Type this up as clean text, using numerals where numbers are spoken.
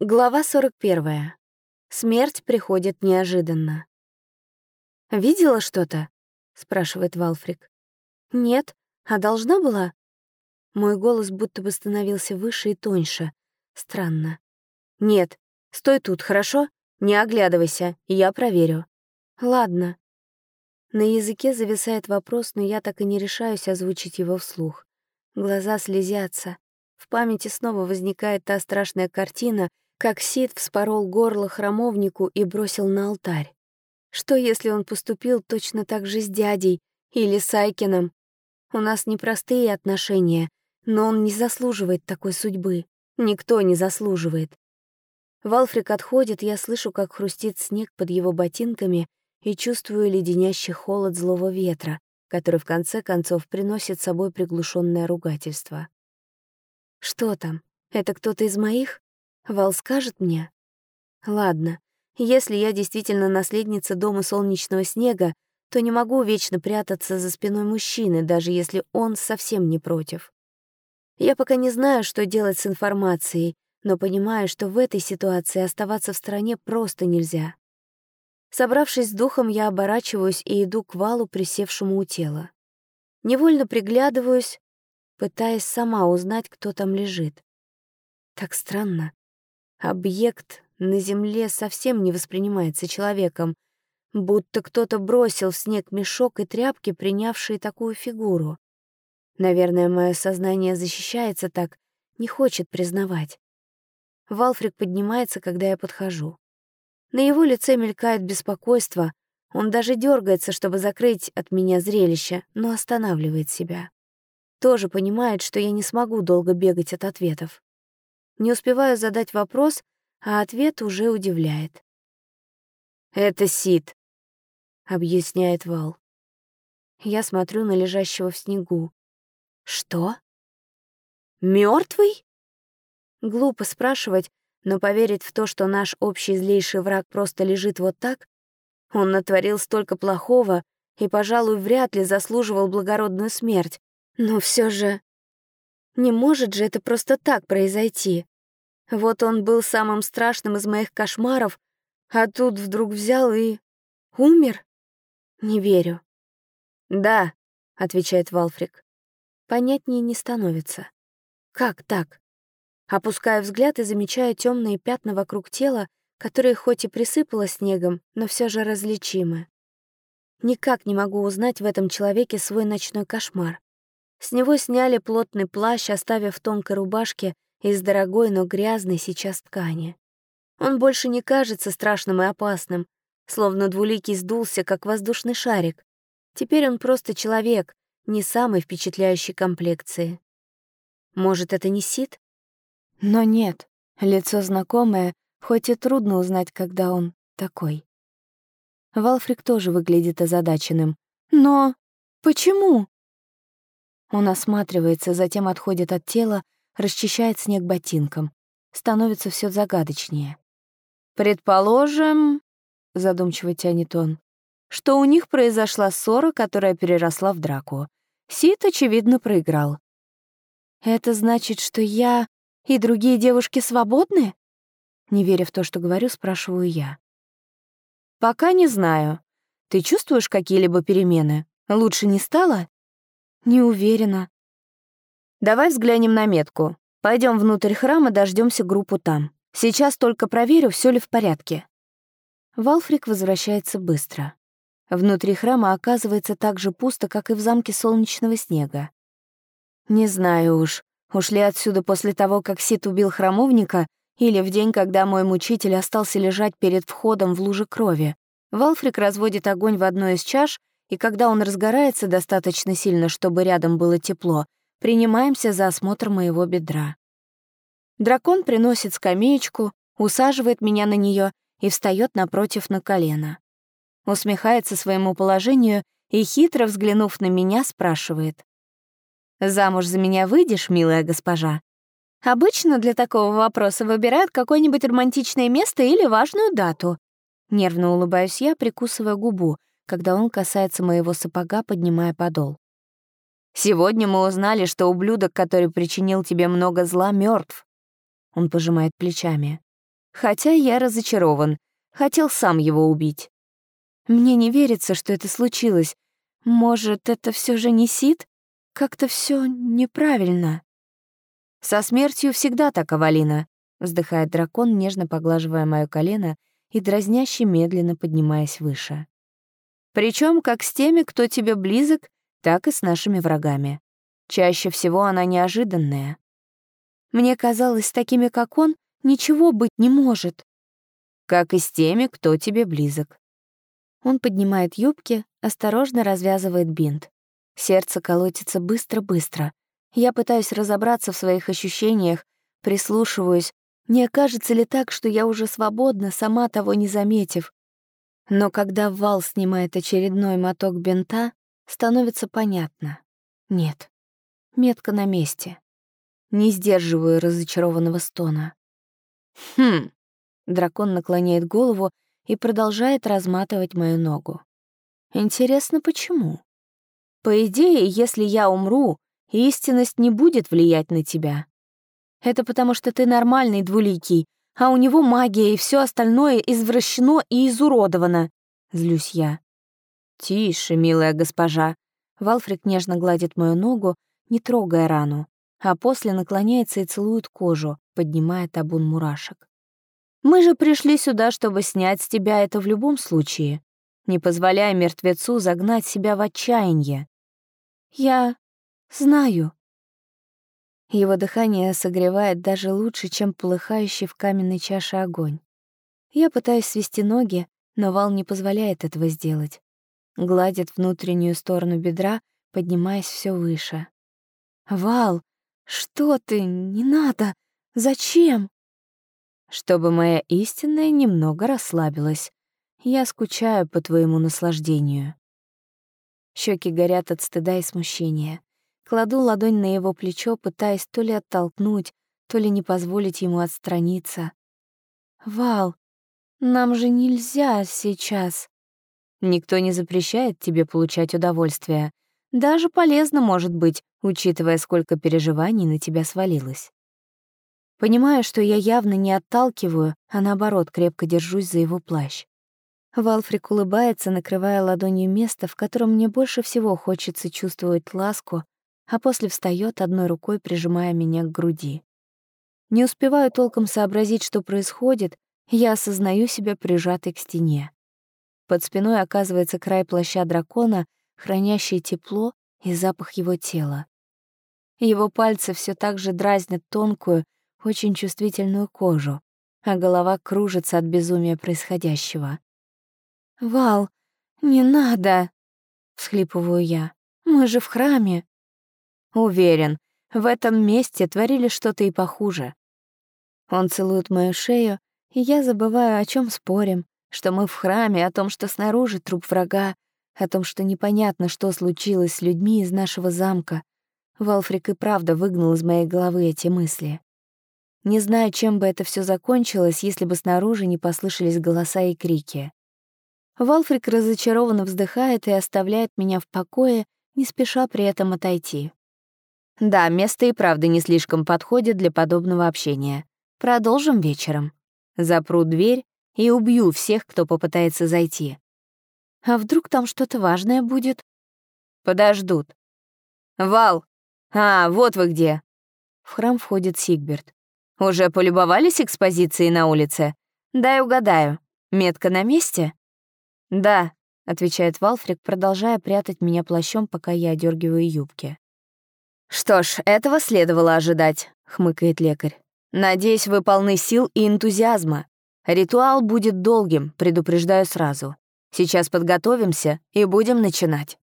Глава 41. Смерть приходит неожиданно. «Видела что-то?» — спрашивает Валфрик. «Нет, а должна была?» Мой голос будто бы становился выше и тоньше. Странно. «Нет, стой тут, хорошо? Не оглядывайся, я проверю». «Ладно». На языке зависает вопрос, но я так и не решаюсь озвучить его вслух. Глаза слезятся. В памяти снова возникает та страшная картина, как Сид вспорол горло храмовнику и бросил на алтарь. Что, если он поступил точно так же с дядей или с Айкином? У нас непростые отношения, но он не заслуживает такой судьбы. Никто не заслуживает. Валфрик отходит, я слышу, как хрустит снег под его ботинками и чувствую леденящий холод злого ветра, который в конце концов приносит с собой приглушенное ругательство. Что там? Это кто-то из моих? Вал скажет мне? Ладно, если я действительно наследница дома солнечного снега, то не могу вечно прятаться за спиной мужчины, даже если он совсем не против. Я пока не знаю, что делать с информацией, но понимаю, что в этой ситуации оставаться в стороне просто нельзя. Собравшись с духом, я оборачиваюсь и иду к Валу, присевшему у тела. Невольно приглядываюсь, пытаясь сама узнать, кто там лежит. Так странно. Объект на земле совсем не воспринимается человеком, будто кто-то бросил в снег мешок и тряпки, принявшие такую фигуру. Наверное, мое сознание защищается так, не хочет признавать. Валфрик поднимается, когда я подхожу. На его лице мелькает беспокойство, он даже дергается, чтобы закрыть от меня зрелище, но останавливает себя. Тоже понимает, что я не смогу долго бегать от ответов. Не успеваю задать вопрос, а ответ уже удивляет. «Это Сид», — объясняет Вал. Я смотрю на лежащего в снегу. «Что? Мёртвый?» Глупо спрашивать, но поверить в то, что наш общий злейший враг просто лежит вот так, он натворил столько плохого и, пожалуй, вряд ли заслуживал благородную смерть. Но все же не может же это просто так произойти. Вот он был самым страшным из моих кошмаров, а тут вдруг взял и умер? Не верю. «Да», — отвечает Валфрик. Понятнее не становится. Как так? Опускаю взгляд и замечаю темные пятна вокруг тела, которые хоть и присыпало снегом, но все же различимы. Никак не могу узнать в этом человеке свой ночной кошмар. С него сняли плотный плащ, оставив в тонкой рубашке из дорогой, но грязной сейчас ткани. Он больше не кажется страшным и опасным, словно двуликий сдулся, как воздушный шарик. Теперь он просто человек, не самой впечатляющей комплекции. Может, это не Сид? Но нет, лицо знакомое, хоть и трудно узнать, когда он такой. Валфрик тоже выглядит озадаченным. Но почему? Он осматривается, затем отходит от тела, расчищает снег ботинком. Становится все загадочнее. «Предположим, — задумчиво тянет он, — что у них произошла ссора, которая переросла в драку. Сид, очевидно, проиграл. Это значит, что я и другие девушки свободны?» Не веря в то, что говорю, спрашиваю я. «Пока не знаю. Ты чувствуешь какие-либо перемены? Лучше не стало?» «Не уверена». «Давай взглянем на метку. Пойдем внутрь храма, дождемся группу там. Сейчас только проверю, все ли в порядке». Валфрик возвращается быстро. Внутри храма оказывается так же пусто, как и в замке солнечного снега. Не знаю уж, ушли отсюда после того, как Сид убил храмовника, или в день, когда мой мучитель остался лежать перед входом в луже крови. Валфрик разводит огонь в одной из чаш, и когда он разгорается достаточно сильно, чтобы рядом было тепло, принимаемся за осмотр моего бедра. Дракон приносит скамеечку, усаживает меня на нее и встает напротив на колено. Усмехается своему положению и, хитро взглянув на меня, спрашивает. «Замуж за меня выйдешь, милая госпожа?» Обычно для такого вопроса выбирают какое-нибудь романтичное место или важную дату. Нервно улыбаюсь я, прикусывая губу, когда он касается моего сапога, поднимая подол. «Сегодня мы узнали, что ублюдок, который причинил тебе много зла, мертв. Он пожимает плечами. Хотя я разочарован. Хотел сам его убить. Мне не верится, что это случилось. Может, это все же не Сид? Как-то все неправильно. Со смертью всегда так, Авалина, вздыхает дракон, нежно поглаживая моё колено и дразняще медленно поднимаясь выше. Причем как с теми, кто тебе близок, так и с нашими врагами. Чаще всего она неожиданная. Мне казалось, с такими, как он, ничего быть не может. Как и с теми, кто тебе близок. Он поднимает юбки, осторожно развязывает бинт. Сердце колотится быстро-быстро. Я пытаюсь разобраться в своих ощущениях, прислушиваюсь. Не окажется ли так, что я уже свободна, сама того не заметив? Но когда Вал снимает очередной моток бинта, становится понятно. Нет, метка на месте. Не сдерживаю разочарованного стона. «Хм». Дракон наклоняет голову и продолжает разматывать мою ногу. Интересно, почему? По идее, если я умру, истинность не будет влиять на тебя. Это потому что ты нормальный двуликий, а у него магия, и все остальное извращено и изуродовано. Злюсь я. Тише, милая госпожа. Валфрик нежно гладит мою ногу, не трогая рану, а после наклоняется и целует кожу, поднимая табун мурашек. Мы же пришли сюда, чтобы снять с тебя это в любом случае, не позволяя мертвецу загнать себя в отчаяние. Я знаю. Его дыхание согревает даже лучше, чем полыхающий в каменной чаше огонь. Я пытаюсь свести ноги, но Вал не позволяет этого сделать. Гладит внутреннюю сторону бедра, поднимаясь все выше. «Вал, что ты? Не надо! Зачем?» Чтобы моя истинная немного расслабилась. Я скучаю по твоему наслаждению. Щеки горят от стыда и смущения. Кладу ладонь на его плечо, пытаясь то ли оттолкнуть, то ли не позволить ему отстраниться. «Вал, нам же нельзя сейчас». Никто не запрещает тебе получать удовольствие. Даже полезно может быть, учитывая, сколько переживаний на тебя свалилось. Понимаю, что я явно не отталкиваю, а наоборот крепко держусь за его плащ. Валфрик улыбается, накрывая ладонью место, в котором мне больше всего хочется чувствовать ласку, а после встаёт, одной рукой прижимая меня к груди. Не успеваю толком сообразить, что происходит, я осознаю себя прижатой к стене. Под спиной оказывается край плаща дракона, хранящий тепло и запах его тела. Его пальцы всё так же дразнят тонкую, очень чувствительную кожу, а голова кружится от безумия происходящего. «Вал, не надо!» — всхлипываю я. «Мы же в храме!» Уверен, в этом месте творили что-то и похуже. Он целует мою шею, и я забываю, о чем спорим, что мы в храме, о том, что снаружи труп врага, о том, что непонятно, что случилось с людьми из нашего замка. Валфрик и правда выгнал из моей головы эти мысли. Не знаю, чем бы это все закончилось, если бы снаружи не послышались голоса и крики. Валфрик разочарованно вздыхает и оставляет меня в покое, не спеша при этом отойти. Да, место и правда не слишком подходит для подобного общения. Продолжим вечером. Запру дверь и убью всех, кто попытается зайти. А вдруг там что-то важное будет? Подождут. Вал! Вот вы где. В храм входит Сигберт. Уже полюбовались экспозицией на улице? Дай угадаю. Метка на месте? Да, отвечает Валфрик, продолжая прятать меня плащом, пока я одергиваю юбки. Что ж, этого следовало ожидать, хмыкает лекарь. Надеюсь, вы полны сил и энтузиазма. Ритуал будет долгим, предупреждаю сразу. Сейчас подготовимся и будем начинать.